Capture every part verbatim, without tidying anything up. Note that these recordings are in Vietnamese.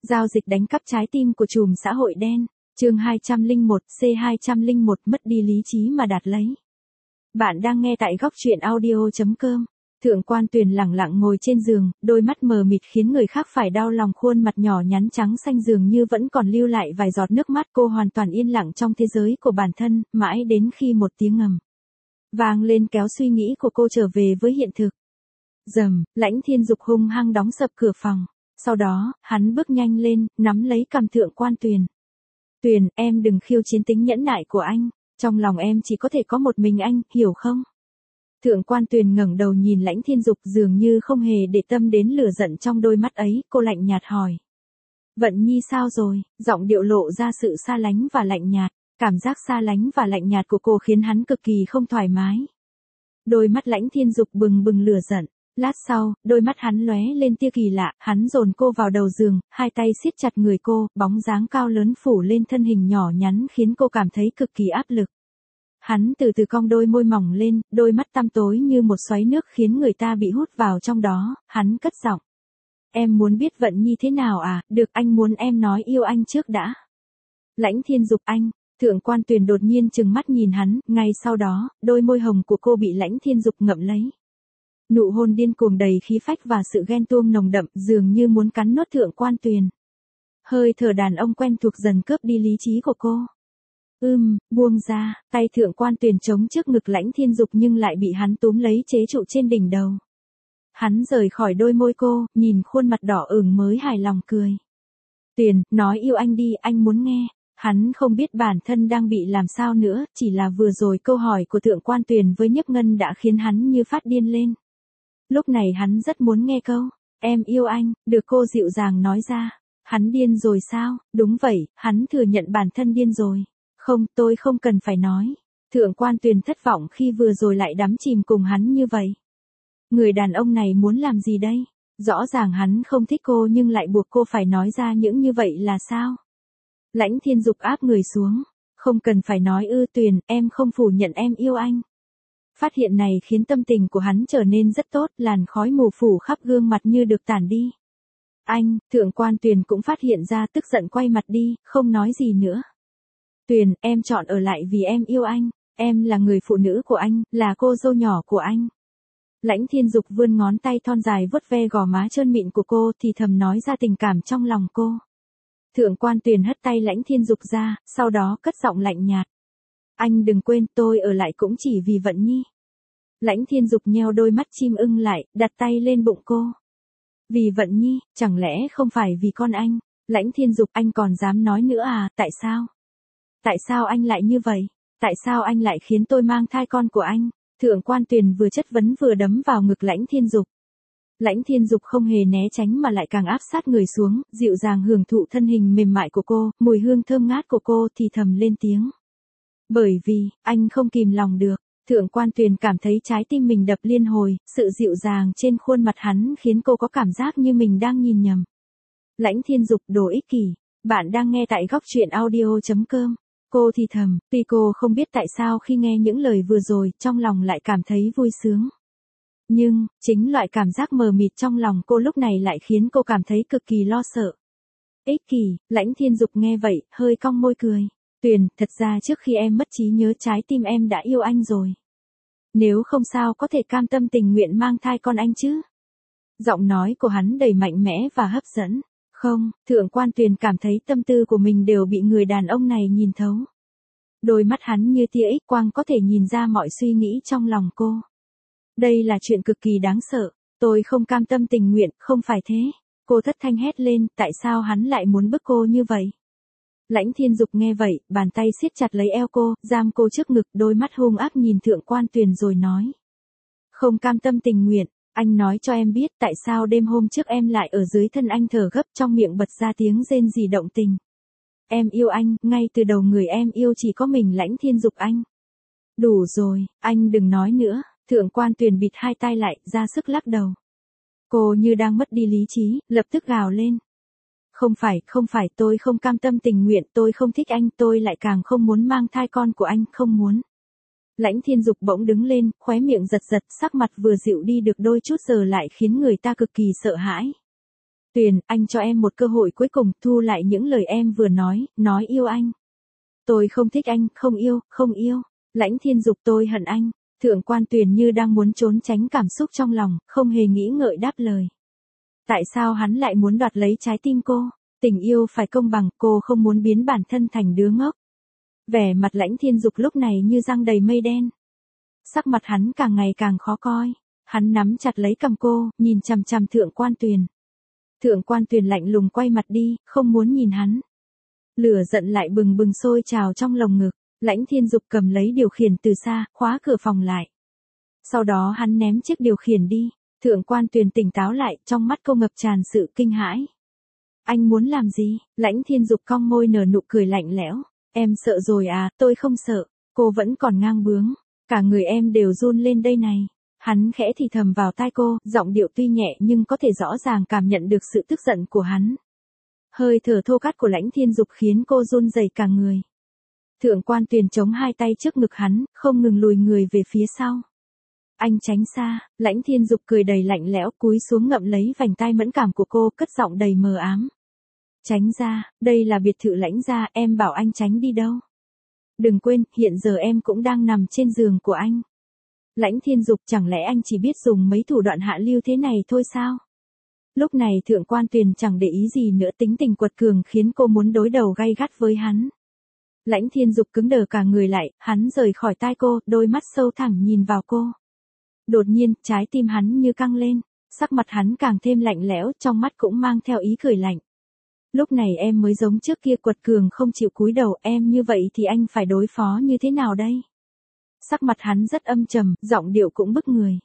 Giao dịch đánh cắp trái tim của trùm xã hội đen. Chương hai trăm lẻ một, C hai trăm lẻ một mất đi lý trí mà đạt lấy. Bạn đang nghe tại góc truyện audio chấm com. Thượng quan Tuyền lẳng lặng ngồi trên giường, đôi mắt mờ mịt khiến người khác phải đau lòng, khuôn mặt nhỏ nhắn trắng xanh dường như vẫn còn lưu lại vài giọt nước mắt. Cô hoàn toàn yên lặng trong thế giới của bản thân, mãi đến khi một tiếng ầm vang lên kéo suy nghĩ của cô trở về với hiện thực. Rầm, Lãnh Thiên Dục hung hăng đóng sập cửa phòng. Sau đó, hắn bước nhanh lên, nắm lấy cằm Thượng quan Tuyền. Tuyền, em đừng khiêu chiến tính nhẫn nại của anh. Trong lòng em chỉ có thể có một mình anh, hiểu không? Thượng quan Tuyền ngẩng đầu nhìn Lãnh Thiên Dục, dường như không hề để tâm đến lửa giận trong đôi mắt ấy, cô lạnh nhạt hỏi. Vận Nhi sao rồi? Giọng điệu lộ ra sự xa lánh và lạnh nhạt. Cảm giác xa lánh và lạnh nhạt của cô khiến hắn cực kỳ không thoải mái. Đôi mắt Lãnh Thiên Dục bừng bừng lửa giận. Lát sau, đôi mắt hắn lóe lên tia kỳ lạ, hắn dồn cô vào đầu giường, hai tay siết chặt người cô, bóng dáng cao lớn phủ lên thân hình nhỏ nhắn khiến cô cảm thấy cực kỳ áp lực. Hắn từ từ cong đôi môi mỏng lên, đôi mắt tăm tối như một xoáy nước khiến người ta bị hút vào trong đó, hắn cất giọng. Em muốn biết Vận Nhi thế nào à, được, anh muốn em nói yêu anh trước đã. Lãnh Thiên Dục anh. Thượng quan Tuyền đột nhiên trừng mắt nhìn hắn, ngay sau đó, đôi môi hồng của cô bị Lãnh Thiên Dục ngậm lấy. Nụ hôn điên cuồng đầy khí phách và sự ghen tuông nồng đậm, dường như muốn cắn nuốt Thượng quan Tuyền. Hơi thở đàn ông quen thuộc dần cướp đi lý trí của cô. Ưm, buông ra, tay Thượng quan Tuyền chống trước ngực Lãnh Thiên Dục nhưng lại bị hắn túm lấy chế trụ trên đỉnh đầu. Hắn rời khỏi đôi môi cô, nhìn khuôn mặt đỏ ửng mới hài lòng cười. Tuyền, nói yêu anh đi, anh muốn nghe. Hắn không biết bản thân đang bị làm sao nữa, chỉ là vừa rồi câu hỏi của Thượng quan Tuyền với Nhấp Ngân đã khiến hắn như phát điên lên. Lúc này hắn rất muốn nghe câu, em yêu anh, được cô dịu dàng nói ra. Hắn điên rồi sao? Đúng vậy, hắn thừa nhận bản thân điên rồi. Không, tôi không cần phải nói. Thượng quan Tuyền thất vọng khi vừa rồi lại đắm chìm cùng hắn như vậy. Người đàn ông này muốn làm gì đây? Rõ ràng hắn không thích cô nhưng lại buộc cô phải nói ra những như vậy là sao? Lãnh Thiên Dục áp người xuống. Không cần phải nói ư Tuyền, em không phủ nhận em yêu anh. Phát hiện này khiến tâm tình của hắn trở nên rất tốt, làn khói mù phủ khắp gương mặt như được tản đi. Anh, Thượng quan Tuyền cũng phát hiện ra, tức giận quay mặt đi, không nói gì nữa. Tuyền, em chọn ở lại vì em yêu anh, em là người phụ nữ của anh, là cô dâu nhỏ của anh. Lãnh Thiên Dục vươn ngón tay thon dài vuốt ve gò má trơn mịn của cô, thì thầm nói ra tình cảm trong lòng cô. Thượng quan Tuyền hất tay Lãnh Thiên Dục ra, sau đó cất giọng lạnh nhạt. Anh đừng quên tôi ở lại cũng chỉ vì Vận Nhi. Lãnh Thiên Dục nheo đôi mắt chim ưng lại, đặt tay lên bụng cô. Vì Vận Nhi, chẳng lẽ không phải vì con anh? Lãnh Thiên Dục anh còn dám nói nữa à, tại sao? Tại sao anh lại như vậy? Tại sao anh lại khiến tôi mang thai con của anh? Thượng quan Tuyền vừa chất vấn vừa đấm vào ngực Lãnh Thiên Dục. Lãnh Thiên Dục không hề né tránh mà lại càng áp sát người xuống, dịu dàng hưởng thụ thân hình mềm mại của cô, mùi hương thơm ngát của cô, thì thầm lên tiếng. Bởi vì, anh không kìm lòng được. Thượng quan Tuyền cảm thấy trái tim mình đập liên hồi, sự dịu dàng trên khuôn mặt hắn khiến cô có cảm giác như mình đang nhìn nhầm. Lãnh Thiên Dục đồ ích kỷ. Bạn đang nghe tại góc truyện audio chấm com. Cô thì thầm, tuy cô không biết tại sao khi nghe những lời vừa rồi, trong lòng lại cảm thấy vui sướng. Nhưng, chính loại cảm giác mờ mịt trong lòng cô lúc này lại khiến cô cảm thấy cực kỳ lo sợ. Ích kỷ, Lãnh Thiên Dục nghe vậy, hơi cong môi cười. Tuyền, thật ra trước khi em mất trí nhớ trái tim em đã yêu anh rồi. Nếu không sao có thể cam tâm tình nguyện mang thai con anh chứ? Giọng nói của hắn đầy mạnh mẽ và hấp dẫn. Không, Thượng quan Tuyền cảm thấy tâm tư của mình đều bị người đàn ông này nhìn thấu. Đôi mắt hắn như tia X quang có thể nhìn ra mọi suy nghĩ trong lòng cô. Đây là chuyện cực kỳ đáng sợ. Tôi không cam tâm tình nguyện, không phải thế. Cô thất thanh hét lên, tại sao hắn lại muốn bức cô như vậy? Lãnh Thiên Dục nghe vậy, bàn tay siết chặt lấy eo cô, giam cô trước ngực, đôi mắt hung ác nhìn Thượng quan Tuyền rồi nói. Không cam tâm tình nguyện, anh nói cho em biết tại sao đêm hôm trước em lại ở dưới thân anh thở gấp, trong miệng bật ra tiếng rên rỉ động tình. Em yêu anh, ngay từ đầu người em yêu chỉ có mình Lãnh Thiên Dục anh. Đủ rồi, anh đừng nói nữa. Thượng quan Tuyền bịt hai tay lại, ra sức lắc đầu. Cô như đang mất đi lý trí, lập tức gào lên. Không phải, không phải, tôi không cam tâm tình nguyện, tôi không thích anh, tôi lại càng không muốn mang thai con của anh, không muốn. Lãnh Thiên Dục bỗng đứng lên, khóe miệng giật giật, sắc mặt vừa dịu đi được đôi chút giờ lại khiến người ta cực kỳ sợ hãi. Tuyền, anh cho em một cơ hội cuối cùng, thu lại những lời em vừa nói, nói yêu anh. Tôi không thích anh, không yêu, không yêu. Lãnh Thiên Dục, tôi hận anh. Thượng quan Tuyền như đang muốn trốn tránh cảm xúc trong lòng, không hề nghĩ ngợi đáp lời. Tại sao hắn lại muốn đoạt lấy trái tim cô? Tình yêu phải công bằng, cô không muốn biến bản thân thành đứa ngốc. Vẻ mặt Lãnh Thiên Dục lúc này như răng đầy mây đen. Sắc mặt hắn càng ngày càng khó coi. Hắn nắm chặt lấy cầm cô, nhìn chằm chằm Thượng quan Tuyền. Thượng quan Tuyền lạnh lùng quay mặt đi, không muốn nhìn hắn. Lửa giận lại bừng bừng sôi trào trong lồng ngực. Lãnh Thiên Dục cầm lấy điều khiển từ xa, khóa cửa phòng lại. Sau đó hắn ném chiếc điều khiển đi. Thượng quan Tuyền tỉnh táo lại, trong mắt cô ngập tràn sự kinh hãi. Anh muốn làm gì? Lãnh Thiên Dục cong môi nở nụ cười lạnh lẽo. Em sợ rồi à? Tôi không sợ. Cô vẫn còn ngang bướng. Cả người em đều run lên đây này. Hắn khẽ thì thầm vào tai cô, giọng điệu tuy nhẹ nhưng có thể rõ ràng cảm nhận được sự tức giận của hắn. Hơi thở thô cát của Lãnh Thiên Dục khiến cô run rẩy cả người. Thượng quan Tuyền chống hai tay trước ngực hắn, không ngừng lùi người về phía sau. Anh tránh xa. Lãnh Thiên Dục cười đầy lạnh lẽo, cúi xuống ngậm lấy vành tai mẫn cảm của cô, cất giọng đầy mờ ám. Tránh ra, đây là biệt thự Lãnh gia, em bảo anh tránh đi đâu. Đừng quên, hiện giờ em cũng đang nằm trên giường của anh. Lãnh Thiên Dục, chẳng lẽ anh chỉ biết dùng mấy thủ đoạn hạ lưu thế này thôi sao? Lúc này Thượng quan Tuyền chẳng để ý gì nữa, tính tình quật cường khiến cô muốn đối đầu gay gắt với hắn. Lãnh Thiên Dục cứng đờ cả người lại, hắn rời khỏi tai cô, đôi mắt sâu thẳm nhìn vào cô. Đột nhiên, trái tim hắn như căng lên, sắc mặt hắn càng thêm lạnh lẽo, trong mắt cũng mang theo ý cười lạnh. Lúc này em mới giống trước kia quật cường không chịu cúi đầu, em như vậy thì anh phải đối phó như thế nào đây? Sắc mặt hắn rất âm trầm, giọng điệu cũng bức người.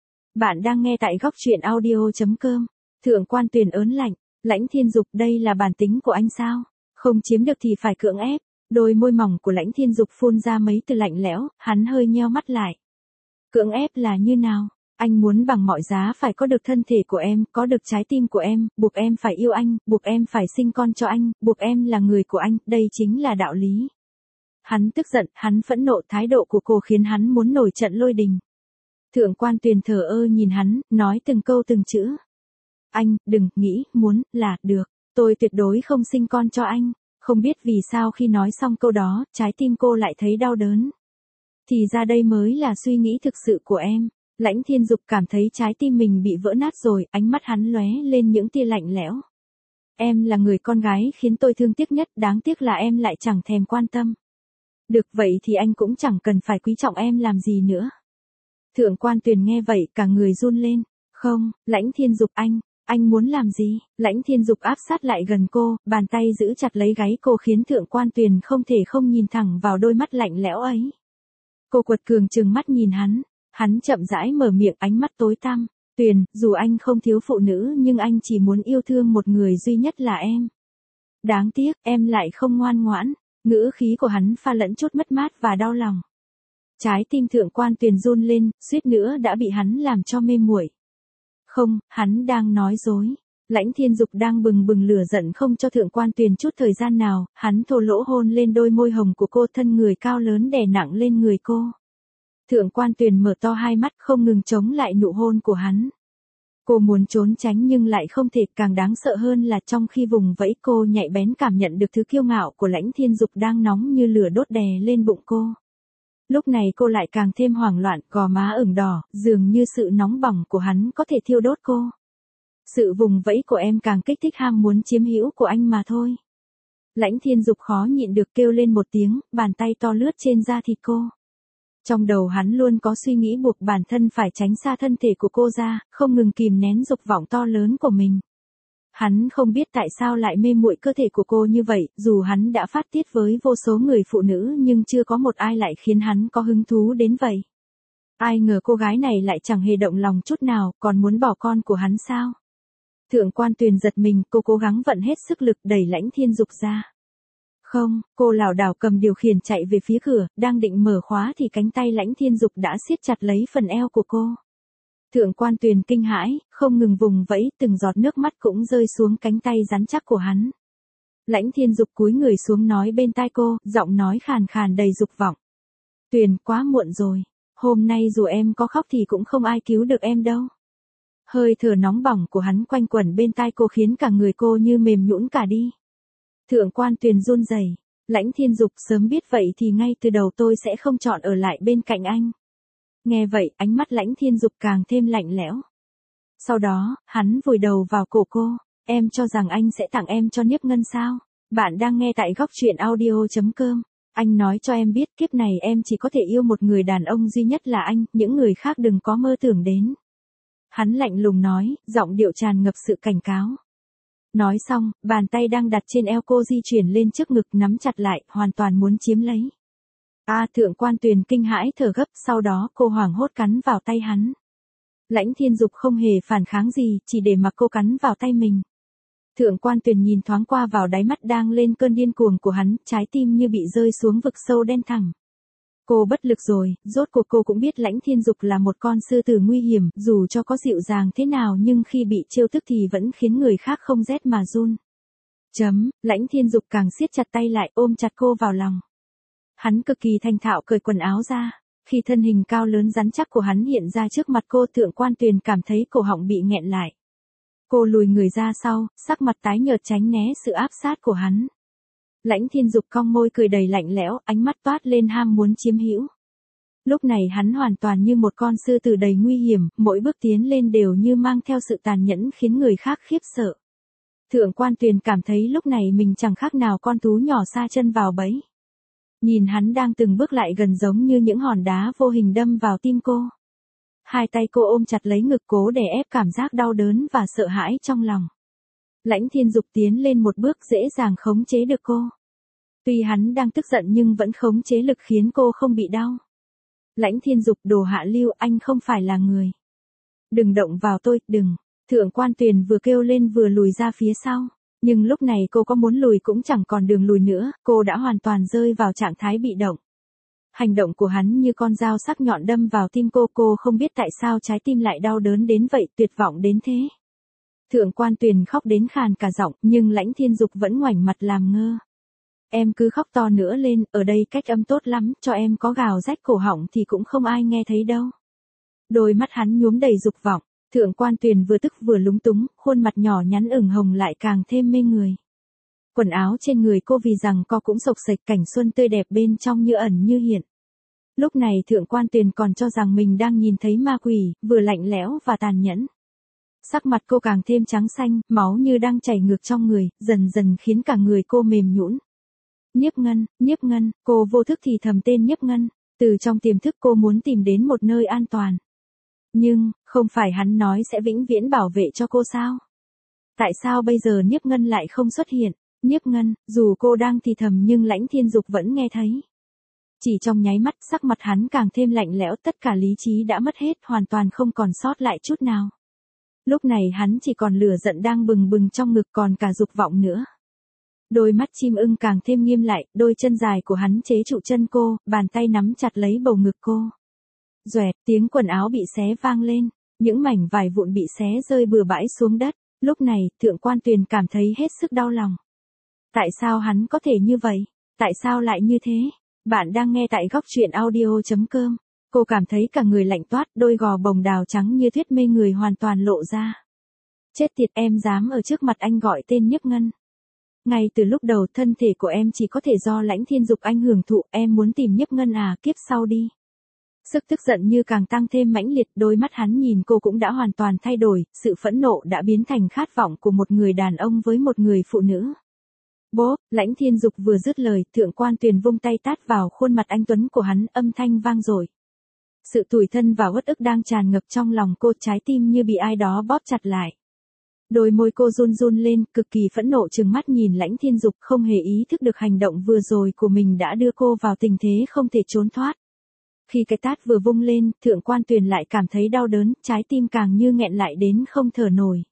Bạn đang nghe tại góc truyện audio chấm com. Thượng quan Tuyền ớn lạnh. Lãnh Thiên Dục, đây là bản tính của anh sao? Không chiếm được thì phải cưỡng ép. Đôi môi mỏng của Lãnh Thiên Dục phun ra mấy từ lạnh lẽo, hắn hơi nheo mắt lại. Cưỡng ép là như nào? Anh muốn bằng mọi giá phải có được thân thể của em, có được trái tim của em, buộc em phải yêu anh, buộc em phải sinh con cho anh, buộc em là người của anh, đây chính là đạo lý. Hắn tức giận, hắn phẫn nộ, thái độ của cô khiến hắn muốn nổi trận lôi đình. Thượng quan Tuyền thờ ơ nhìn hắn, nói từng câu từng chữ. Anh, đừng, nghĩ, muốn, là, được. Tôi tuyệt đối không sinh con cho anh. Không biết vì sao khi nói xong câu đó, trái tim cô lại thấy đau đớn. Thì ra đây mới là suy nghĩ thực sự của em. Lãnh Thiên Dục cảm thấy trái tim mình bị vỡ nát rồi, ánh mắt hắn lóe lên những tia lạnh lẽo. Em là người con gái khiến tôi thương tiếc nhất, đáng tiếc là em lại chẳng thèm quan tâm. Được vậy thì anh cũng chẳng cần phải quý trọng em làm gì nữa. Thượng quan Tuyền nghe vậy cả người run lên. Không, Lãnh Thiên Dục, anh, anh muốn làm gì? Lãnh Thiên Dục áp sát lại gần cô, bàn tay giữ chặt lấy gáy cô khiến Thượng quan Tuyền không thể không nhìn thẳng vào đôi mắt lạnh lẽo ấy. Cô quật cường trừng mắt nhìn hắn, hắn chậm rãi mở miệng, ánh mắt tối tăm. Tuyền, dù anh không thiếu phụ nữ nhưng anh chỉ muốn yêu thương một người duy nhất là em. Đáng tiếc, em lại không ngoan ngoãn. Ngữ khí của hắn pha lẫn chút mất mát và đau lòng. Trái tim Thượng quan Tuyền run lên, suýt nữa đã bị hắn làm cho mê muội. Không, hắn đang nói dối. Lãnh Thiên Dục đang bừng bừng lửa giận không cho Thượng quan Tuyền chút thời gian nào, hắn thô lỗ hôn lên đôi môi hồng của cô, thân người cao lớn đè nặng lên người cô. Thượng quan Tuyền mở to hai mắt không ngừng chống lại nụ hôn của hắn. Cô muốn trốn tránh nhưng lại không thể, càng đáng sợ hơn là trong khi vùng vẫy cô nhạy bén cảm nhận được thứ kiêu ngạo của Lãnh Thiên Dục đang nóng như lửa đốt đè lên bụng cô. Lúc này cô lại càng thêm hoảng loạn, gò má ửng đỏ, dường như sự nóng bỏng của hắn có thể thiêu đốt cô. Sự vùng vẫy của em càng kích thích ham muốn chiếm hữu của anh mà thôi. Lãnh Thiên Dục khó nhịn được kêu lên một tiếng, bàn tay to lướt trên da thịt cô. Trong đầu hắn luôn có suy nghĩ buộc bản thân phải tránh xa thân thể của cô ra, không ngừng kìm nén dục vọng to lớn của mình. Hắn không biết tại sao lại mê muội cơ thể của cô như vậy, dù hắn đã phát tiết với vô số người phụ nữ nhưng chưa có một ai lại khiến hắn có hứng thú đến vậy. Ai ngờ cô gái này lại chẳng hề động lòng chút nào, còn muốn bỏ con của hắn sao? Thượng quan Tuyền giật mình, cô cố gắng vận hết sức lực đẩy Lãnh Thiên Dục ra. Không, cô lảo đảo cầm điều khiển chạy về phía cửa, đang định mở khóa thì cánh tay Lãnh Thiên Dục đã siết chặt lấy phần eo của cô. Thượng quan Tuyền kinh hãi, không ngừng vùng vẫy, từng giọt nước mắt cũng rơi xuống cánh tay rắn chắc của hắn. Lãnh Thiên Dục cúi người xuống nói bên tai cô, giọng nói khàn khàn đầy dục vọng. Tuyền, quá muộn rồi. Hôm nay dù em có khóc thì cũng không ai cứu được em đâu. Hơi thở nóng bỏng của hắn quanh quẩn bên tai cô khiến cả người cô như mềm nhũn cả đi. Thượng quan Tuyền run rẩy, Lãnh Thiên Dục, sớm biết vậy thì ngay từ đầu tôi sẽ không chọn ở lại bên cạnh anh. Nghe vậy, ánh mắt Lãnh Thiên Dục càng thêm lạnh lẽo. Sau đó, hắn vùi đầu vào cổ cô, em cho rằng anh sẽ tặng em cho Niếp Ngân sao? Bạn đang nghe tại góc truyện audio chấm com. Anh nói cho em biết kiếp này em chỉ có thể yêu một người đàn ông duy nhất là anh, những người khác đừng có mơ tưởng đến. Hắn lạnh lùng nói, giọng điệu tràn ngập sự cảnh cáo. Nói xong, bàn tay đang đặt trên eo cô di chuyển lên trước ngực nắm chặt lại, hoàn toàn muốn chiếm lấy. A à, Thượng quan Tuyền kinh hãi thở gấp, sau đó cô hoảng hốt cắn vào tay hắn. Lãnh Thiên Dục không hề phản kháng gì, chỉ để mặc cô cắn vào tay mình. Thượng quan Tuyền nhìn thoáng qua vào đáy mắt đang lên cơn điên cuồng của hắn, trái tim như bị rơi xuống vực sâu đen thẳm. Cô bất lực rồi, rốt cuộc cô cũng biết Lãnh Thiên Dục là một con sư tử nguy hiểm, dù cho có dịu dàng thế nào nhưng khi bị trêu tức thì vẫn khiến người khác không rét mà run. Chấm, Lãnh Thiên Dục càng siết chặt tay lại, ôm chặt cô vào lòng. Hắn cực kỳ thành thạo cởi quần áo ra, khi thân hình cao lớn rắn chắc của hắn hiện ra trước mặt cô, Thượng quan Tuyền cảm thấy cổ họng bị nghẹn lại. Cô lùi người ra sau, sắc mặt tái nhợt tránh né sự áp sát của hắn. Lãnh Thiên Dục cong môi cười đầy lạnh lẽo, ánh mắt toát lên ham muốn chiếm hữu. Lúc này hắn hoàn toàn như một con sư tử đầy nguy hiểm, mỗi bước tiến lên đều như mang theo sự tàn nhẫn khiến người khác khiếp sợ. Thượng quan Tuyền cảm thấy lúc này mình chẳng khác nào con thú nhỏ sa chân vào bẫy. Nhìn hắn đang từng bước lại gần giống như những hòn đá vô hình đâm vào tim cô. Hai tay cô ôm chặt lấy ngực cố để ép cảm giác đau đớn và sợ hãi trong lòng. Lãnh Thiên Dục tiến lên một bước dễ dàng khống chế được cô. Tuy hắn đang tức giận nhưng vẫn khống chế lực khiến cô không bị đau. Lãnh Thiên Dục, đồ hạ lưu, anh không phải là người. Đừng động vào tôi, đừng. Thượng quan Tuyền vừa kêu lên vừa lùi ra phía sau. Nhưng lúc này cô có muốn lùi cũng chẳng còn đường lùi nữa, cô đã hoàn toàn rơi vào trạng thái bị động. Hành động của hắn như con dao sắc nhọn đâm vào tim cô, cô không biết tại sao trái tim lại đau đớn đến vậy, tuyệt vọng đến thế. Thượng quan Tuyền khóc đến khàn cả giọng, nhưng Lãnh Thiên Dục vẫn ngoảnh mặt làm ngơ. Em cứ khóc to nữa lên, ở đây cách âm tốt lắm, cho em có gào rách cổ họng thì cũng không ai nghe thấy đâu. Đôi mắt hắn nhuốm đầy dục vọng, Thượng quan Tuyền vừa tức vừa lúng túng, khuôn mặt nhỏ nhắn ửng hồng lại càng thêm mê người. Quần áo trên người cô vì rằng co cũng xộc xệch, cảnh xuân tươi đẹp bên trong như ẩn như hiện. Lúc này Thượng quan Tuyền còn cho rằng mình đang nhìn thấy ma quỷ, vừa lạnh lẽo và tàn nhẫn. Sắc mặt cô càng thêm trắng xanh, máu như đang chảy ngược trong người, dần dần khiến cả người cô mềm nhũn. Niếp Ngân, Niếp Ngân, cô vô thức thì thầm tên Niếp Ngân, từ trong tiềm thức cô muốn tìm đến một nơi an toàn. Nhưng, không phải hắn nói sẽ vĩnh viễn bảo vệ cho cô sao? Tại sao bây giờ Niếp Ngân lại không xuất hiện? Niếp Ngân, dù cô đang thì thầm nhưng Lãnh Thiên Dục vẫn nghe thấy. Chỉ trong nháy mắt, sắc mặt hắn càng thêm lạnh lẽo, tất cả lý trí đã mất hết, hoàn toàn không còn sót lại chút nào. Lúc này hắn chỉ còn lửa giận đang bừng bừng trong ngực, còn cả dục vọng nữa. Đôi mắt chim ưng càng thêm nghiêm lại, đôi chân dài của hắn chế trụ chân cô, bàn tay nắm chặt lấy bầu ngực cô. Doẹt, tiếng quần áo bị xé vang lên, những mảnh vải vụn bị xé rơi bừa bãi xuống đất. Lúc này, Thượng quan Tuyền cảm thấy hết sức đau lòng. Tại sao hắn có thể như vậy? Tại sao lại như thế? Bạn đang nghe tại góc truyện audio chấm com. Cô cảm thấy cả người lạnh toát, đôi gò bồng đào trắng như tuyết mê người hoàn toàn lộ ra. Chết tiệt, em dám ở trước mặt anh gọi tên Niếp Ngân. Ngay từ lúc đầu thân thể của em chỉ có thể do Lãnh Thiên Dục anh hưởng thụ, em muốn tìm Niếp Ngân à, kiếp sau đi. Sức tức giận như càng tăng thêm mãnh liệt, đôi mắt hắn nhìn cô cũng đã hoàn toàn thay đổi, sự phẫn nộ đã biến thành khát vọng của một người đàn ông với một người phụ nữ. Bố, Lãnh Thiên Dục vừa dứt lời, Thượng quan Tuyền vung tay tát vào khuôn mặt anh tuấn của hắn, âm thanh vang dội. Sự tủi thân và uất ức đang tràn ngập trong lòng cô, trái tim như bị ai đó bóp chặt lại. Đôi môi cô run run lên, cực kỳ phẫn nộ trừng mắt nhìn Lãnh Thiên Dục, không hề ý thức được hành động vừa rồi của mình đã đưa cô vào tình thế không thể trốn thoát. Khi cái tát vừa vung lên, Thượng quan Tuyền lại cảm thấy đau đớn, trái tim càng như nghẹn lại đến không thở nổi.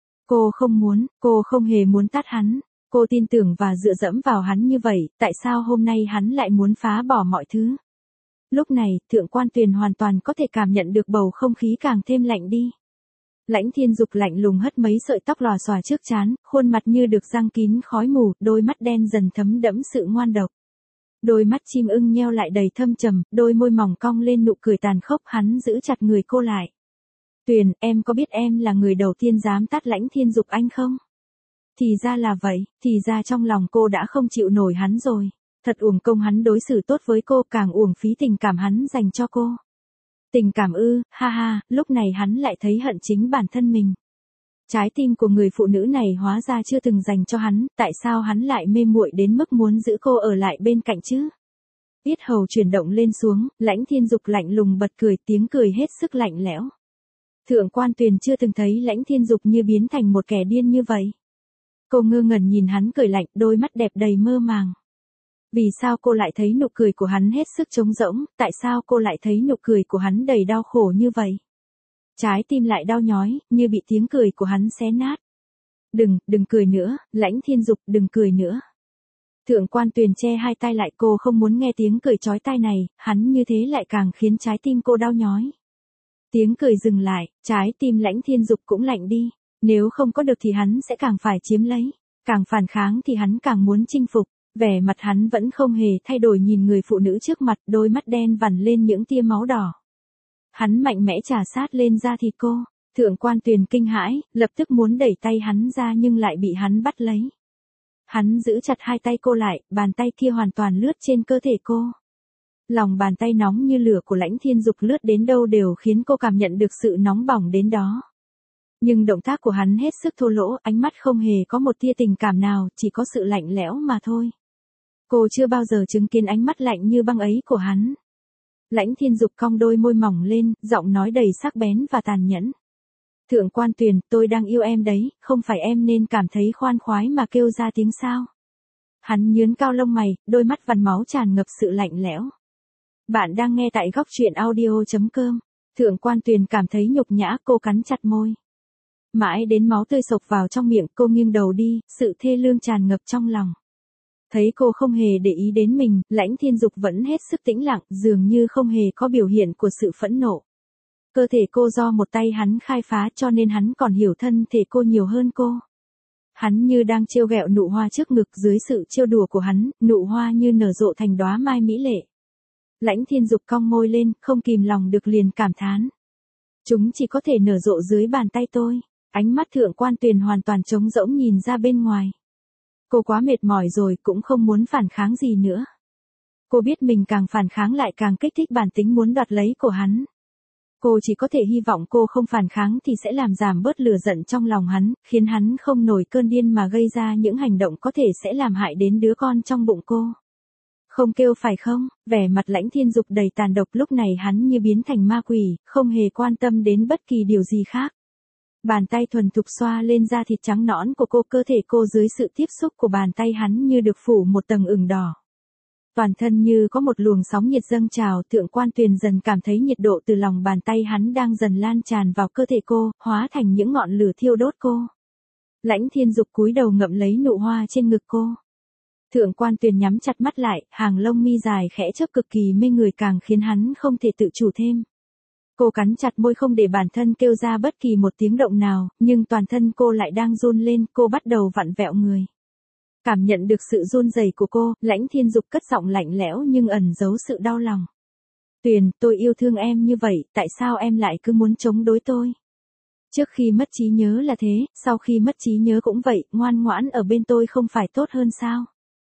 Cô không muốn, cô không hề muốn tát hắn. Cô tin tưởng và dựa dẫm vào hắn như vậy, tại sao hôm nay hắn lại muốn phá bỏ mọi thứ? Lúc này, Thượng quan Tuyền hoàn toàn có thể cảm nhận được bầu không khí càng thêm lạnh đi. Lãnh Thiên Dục lạnh lùng hất mấy sợi tóc lòa xòa trước trán, khuôn mặt như được răng kín khói mù, đôi mắt đen dần thấm đẫm sự ngoan độc. Đôi mắt chim ưng nheo lại đầy thâm trầm, đôi môi mỏng cong lên nụ cười tàn khốc, hắn giữ chặt người cô lại. Tuyền, em có biết em là người đầu tiên dám tát Lãnh Thiên Dục anh không? Thì ra là vậy, thì ra trong lòng cô đã không chịu nổi hắn rồi. Thật uổng công hắn đối xử tốt với cô, càng uổng phí tình cảm hắn dành cho cô. Tình cảm ư, ha ha, lúc này hắn lại thấy hận chính bản thân mình. Trái tim của người phụ nữ này hóa ra chưa từng dành cho hắn, tại sao hắn lại mê muội đến mức muốn giữ cô ở lại bên cạnh chứ? Yết hầu chuyển động lên xuống, Lãnh Thiên Dục lạnh lùng bật cười, tiếng cười hết sức lạnh lẽo. Thượng quan Tuyền chưa từng thấy Lãnh Thiên Dục như biến thành một kẻ điên như vậy. Cô ngơ ngẩn nhìn hắn cười lạnh, đôi mắt đẹp đầy mơ màng. Vì sao cô lại thấy nụ cười của hắn hết sức trống rỗng, tại sao cô lại thấy nụ cười của hắn đầy đau khổ như vậy? Trái tim lại đau nhói, như bị tiếng cười của hắn xé nát. Đừng, đừng cười nữa, Lãnh Thiên Dục, đừng cười nữa. Thượng quan Tuyền che hai tay lại, cô không muốn nghe tiếng cười chói tai này, hắn như thế lại càng khiến trái tim cô đau nhói. Tiếng cười dừng lại, trái tim Lãnh Thiên Dục cũng lạnh đi. Nếu không có được thì hắn sẽ càng phải chiếm lấy, càng phản kháng thì hắn càng muốn chinh phục. Vẻ mặt hắn vẫn không hề thay đổi nhìn người phụ nữ trước mặt, đôi mắt đen vằn lên những tia máu đỏ. Hắn mạnh mẽ trà sát lên da thịt cô, Thượng quan Tuyền kinh hãi, lập tức muốn đẩy tay hắn ra nhưng lại bị hắn bắt lấy. Hắn giữ chặt hai tay cô lại, bàn tay kia hoàn toàn lướt trên cơ thể cô. Lòng bàn tay nóng như lửa của Lãnh Thiên Dục lướt đến đâu đều khiến cô cảm nhận được sự nóng bỏng đến đó. Nhưng động tác của hắn hết sức thô lỗ, ánh mắt không hề có một tia tình cảm nào, chỉ có sự lạnh lẽo mà thôi. Cô chưa bao giờ chứng kiến ánh mắt lạnh như băng ấy của hắn. Lãnh Thiên Dục cong đôi môi mỏng lên, giọng nói đầy sắc bén và tàn nhẫn. Thượng quan Tuyền, tôi đang yêu em đấy, không phải em nên cảm thấy khoan khoái mà kêu ra tiếng sao? Hắn nhướng cao lông mày, đôi mắt vằn máu tràn ngập sự lạnh lẽo. Bạn đang nghe tại góc truyện audio chấm com. Thượng quan Tuyền cảm thấy nhục nhã, cô cắn chặt môi. Mãi đến máu tươi sộc vào trong miệng, cô nghiêng đầu đi, sự thê lương tràn ngập trong lòng. Thấy cô không hề để ý đến mình, Lãnh Thiên Dục vẫn hết sức tĩnh lặng, dường như không hề có biểu hiện của sự phẫn nộ. Cơ thể cô do một tay hắn khai phá cho nên hắn còn hiểu thân thể cô nhiều hơn cô. Hắn như đang trêu ghẹo nụ hoa trước ngực, dưới sự trêu đùa của hắn, nụ hoa như nở rộ thành đóa mai mỹ lệ. Lãnh Thiên Dục cong môi lên, không kìm lòng được liền cảm thán. Chúng chỉ có thể nở rộ dưới bàn tay tôi. Ánh mắt Thượng quan Tuyền hoàn toàn trống rỗng nhìn ra bên ngoài. Cô quá mệt mỏi rồi, cũng không muốn phản kháng gì nữa. Cô biết mình càng phản kháng lại càng kích thích bản tính muốn đoạt lấy của hắn. Cô chỉ có thể hy vọng cô không phản kháng thì sẽ làm giảm bớt lửa giận trong lòng hắn, khiến hắn không nổi cơn điên mà gây ra những hành động có thể sẽ làm hại đến đứa con trong bụng cô. Không kêu phải không? Vẻ mặt Lãnh Thiên Dục đầy tàn độc, lúc này hắn như biến thành ma quỷ, không hề quan tâm đến bất kỳ điều gì khác. Bàn tay thuần thục xoa lên da thịt trắng nõn của cô, cơ thể cô dưới sự tiếp xúc của bàn tay hắn như được phủ một tầng ửng đỏ. Toàn thân như có một luồng sóng nhiệt dâng trào, Thượng quan Tuyền dần cảm thấy nhiệt độ từ lòng bàn tay hắn đang dần lan tràn vào cơ thể cô, hóa thành những ngọn lửa thiêu đốt cô. Lãnh Thiên Dục cúi đầu ngậm lấy nụ hoa trên ngực cô. Thượng quan Tuyền nhắm chặt mắt lại, hàng lông mi dài khẽ chớp cực kỳ mê người, càng khiến hắn không thể tự chủ thêm. Cô cắn chặt môi không để bản thân kêu ra bất kỳ một tiếng động nào, nhưng toàn thân cô lại đang run lên, cô bắt đầu vặn vẹo người. Cảm nhận được sự run rẩy của cô, Lãnh Thiên Dục cất giọng lạnh lẽo nhưng ẩn giấu sự đau lòng. Tuyền, tôi yêu thương em như vậy, tại sao em lại cứ muốn chống đối tôi? Trước khi mất trí nhớ là thế, sau khi mất trí nhớ cũng vậy, ngoan ngoãn ở bên tôi không phải tốt hơn sao?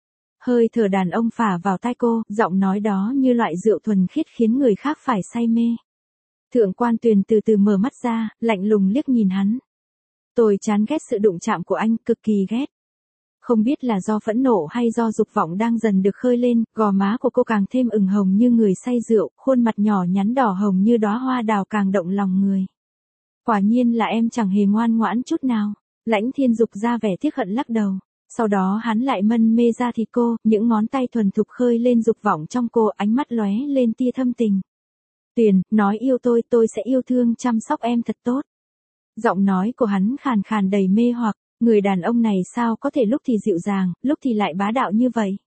Hơi thở đàn ông phả vào tai cô, giọng nói đó như loại rượu thuần khiết khiến người khác phải say mê. Thượng quan Tuyền từ từ mở mắt ra, lạnh lùng liếc nhìn hắn. Tôi chán ghét sự đụng chạm của anh, cực kỳ ghét. Không biết là do phẫn nộ hay do dục vọng đang dần được khơi lên, gò má của cô càng thêm ửng hồng như người say rượu, khuôn mặt nhỏ nhắn đỏ hồng như đóa hoa đào càng động lòng người. Quả nhiên là em chẳng hề ngoan ngoãn chút nào. Lãnh Thiên Dục ra vẻ tiếc hận lắc đầu. Sau đó hắn lại mân mê ra thịt cô, những ngón tay thuần thục khơi lên dục vọng trong cô, ánh mắt lóe lên tia thâm tình. Tuyền, nói yêu tôi, tôi sẽ yêu thương chăm sóc em thật tốt. Giọng nói của hắn khàn khàn đầy mê hoặc, người đàn ông này sao có thể lúc thì dịu dàng, lúc thì lại bá đạo như vậy.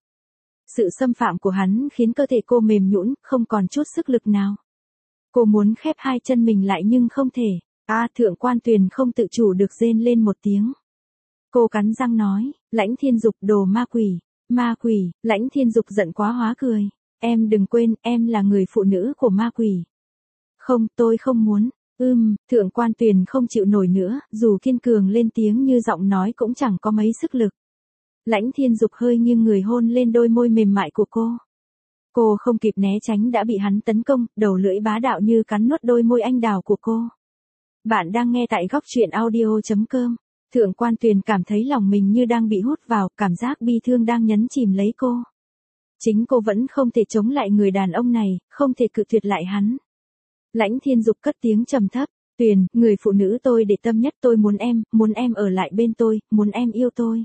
Sự xâm phạm của hắn khiến cơ thể cô mềm nhũn, không còn chút sức lực nào. Cô muốn khép hai chân mình lại nhưng không thể. A à, Thượng quan Tuyền không tự chủ được rên lên một tiếng. Cô cắn răng nói, Lãnh Thiên Dục, đồ ma quỷ, ma quỷ. Lãnh Thiên Dục giận quá hóa cười. Em đừng quên, em là người phụ nữ của ma quỷ. Không, tôi không muốn. Ưm, Thượng Quan Tuyền không chịu nổi nữa, dù kiên cường lên tiếng như giọng nói cũng chẳng có mấy sức lực. Lãnh Thiên Dục hơi nghiêng người hôn lên đôi môi mềm mại của cô. Cô không kịp né tránh đã bị hắn tấn công, đầu lưỡi bá đạo như cắn nuốt đôi môi anh đào của cô. Bạn đang nghe tại góc truyện audio chấm com. Thượng Quan Tuyền cảm thấy lòng mình như đang bị hút vào, cảm giác bi thương đang nhấn chìm lấy cô. Chính cô vẫn không thể chống lại người đàn ông này, không thể cự tuyệt lại hắn. Lãnh Thiên Dục cất tiếng trầm thấp, Tuyền, người phụ nữ tôi để tâm nhất, tôi muốn em, muốn em ở lại bên tôi, muốn em yêu tôi.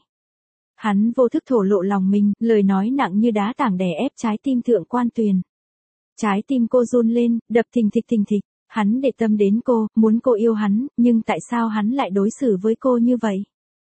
Hắn vô thức thổ lộ lòng mình, lời nói nặng như đá tảng đè ép trái tim Thượng Quan Tuyền. Trái tim cô run lên, đập thình thịch thình thịch, hắn để tâm đến cô, muốn cô yêu hắn, nhưng tại sao hắn lại đối xử với cô như vậy?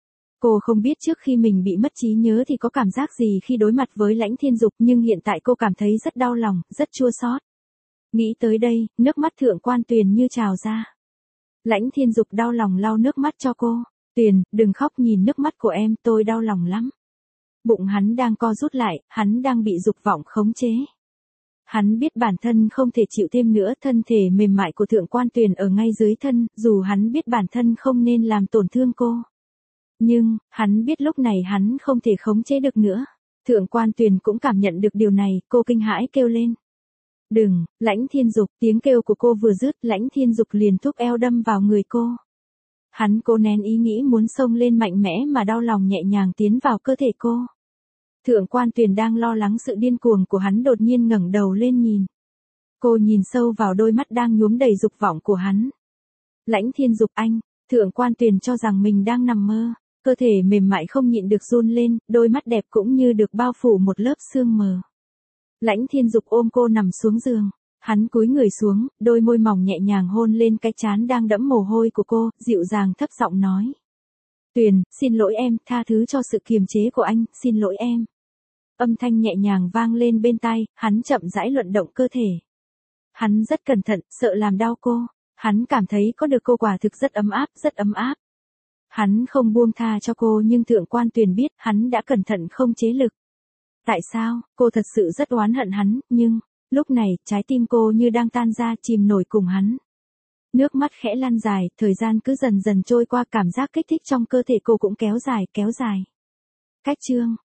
Cô không biết trước khi mình bị mất trí nhớ thì có cảm giác gì khi đối mặt với Lãnh Thiên Dục, nhưng hiện tại cô cảm thấy rất đau lòng, rất chua xót. Nghĩ tới đây, nước mắt Thượng Quan Tuyền như trào ra. Lãnh Thiên Dục đau lòng lau nước mắt cho cô. Tuyền, đừng khóc, nhìn nước mắt của em, tôi đau lòng lắm. Bụng hắn đang co rút lại, hắn đang bị dục vọng khống chế. Hắn biết bản thân không thể chịu thêm nữa, thân thể mềm mại của Thượng Quan Tuyền ở ngay dưới thân, dù hắn biết bản thân không nên làm tổn thương cô. Nhưng, hắn biết lúc này hắn không thể khống chế được nữa. Thượng Quan Tuyền cũng cảm nhận được điều này, cô kinh hãi kêu lên. Đừng, Lãnh Thiên Dục, tiếng kêu của cô vừa dứt, Lãnh Thiên Dục liền thúc eo đâm vào người cô. Hắn cố nén ý nghĩ muốn xông lên mạnh mẽ mà đau lòng nhẹ nhàng tiến vào cơ thể cô. Thượng Quan Tuyền đang lo lắng sự điên cuồng của hắn đột nhiên ngẩng đầu lên nhìn. Cô nhìn sâu vào đôi mắt đang nhuốm đầy dục vọng của hắn. Lãnh Thiên Dục anh, Thượng Quan Tuyền cho rằng mình đang nằm mơ, cơ thể mềm mại không nhịn được run lên, đôi mắt đẹp cũng như được bao phủ một lớp sương mờ. Lãnh Thiên Dục ôm cô nằm xuống giường. Hắn cúi người xuống, đôi môi mỏng nhẹ nhàng hôn lên cái trán đang đẫm mồ hôi của cô, dịu dàng thấp giọng nói. Tuyền, xin lỗi em, tha thứ cho sự kiềm chế của anh, xin lỗi em. Âm thanh nhẹ nhàng vang lên bên tai, hắn chậm rãi luận động cơ thể. Hắn rất cẩn thận, sợ làm đau cô. Hắn cảm thấy có được cô quả thực rất ấm áp, rất ấm áp. Hắn không buông tha cho cô, nhưng Thượng Quan Tuyền biết hắn đã cẩn thận không chế lực. Tại sao, cô thật sự rất oán hận hắn, nhưng... Lúc này, trái tim cô như đang tan ra, chìm nổi cùng hắn. Nước mắt khẽ lan dài, thời gian cứ dần dần trôi qua, cảm giác kích thích trong cơ thể cô cũng kéo dài, kéo dài. Cách chương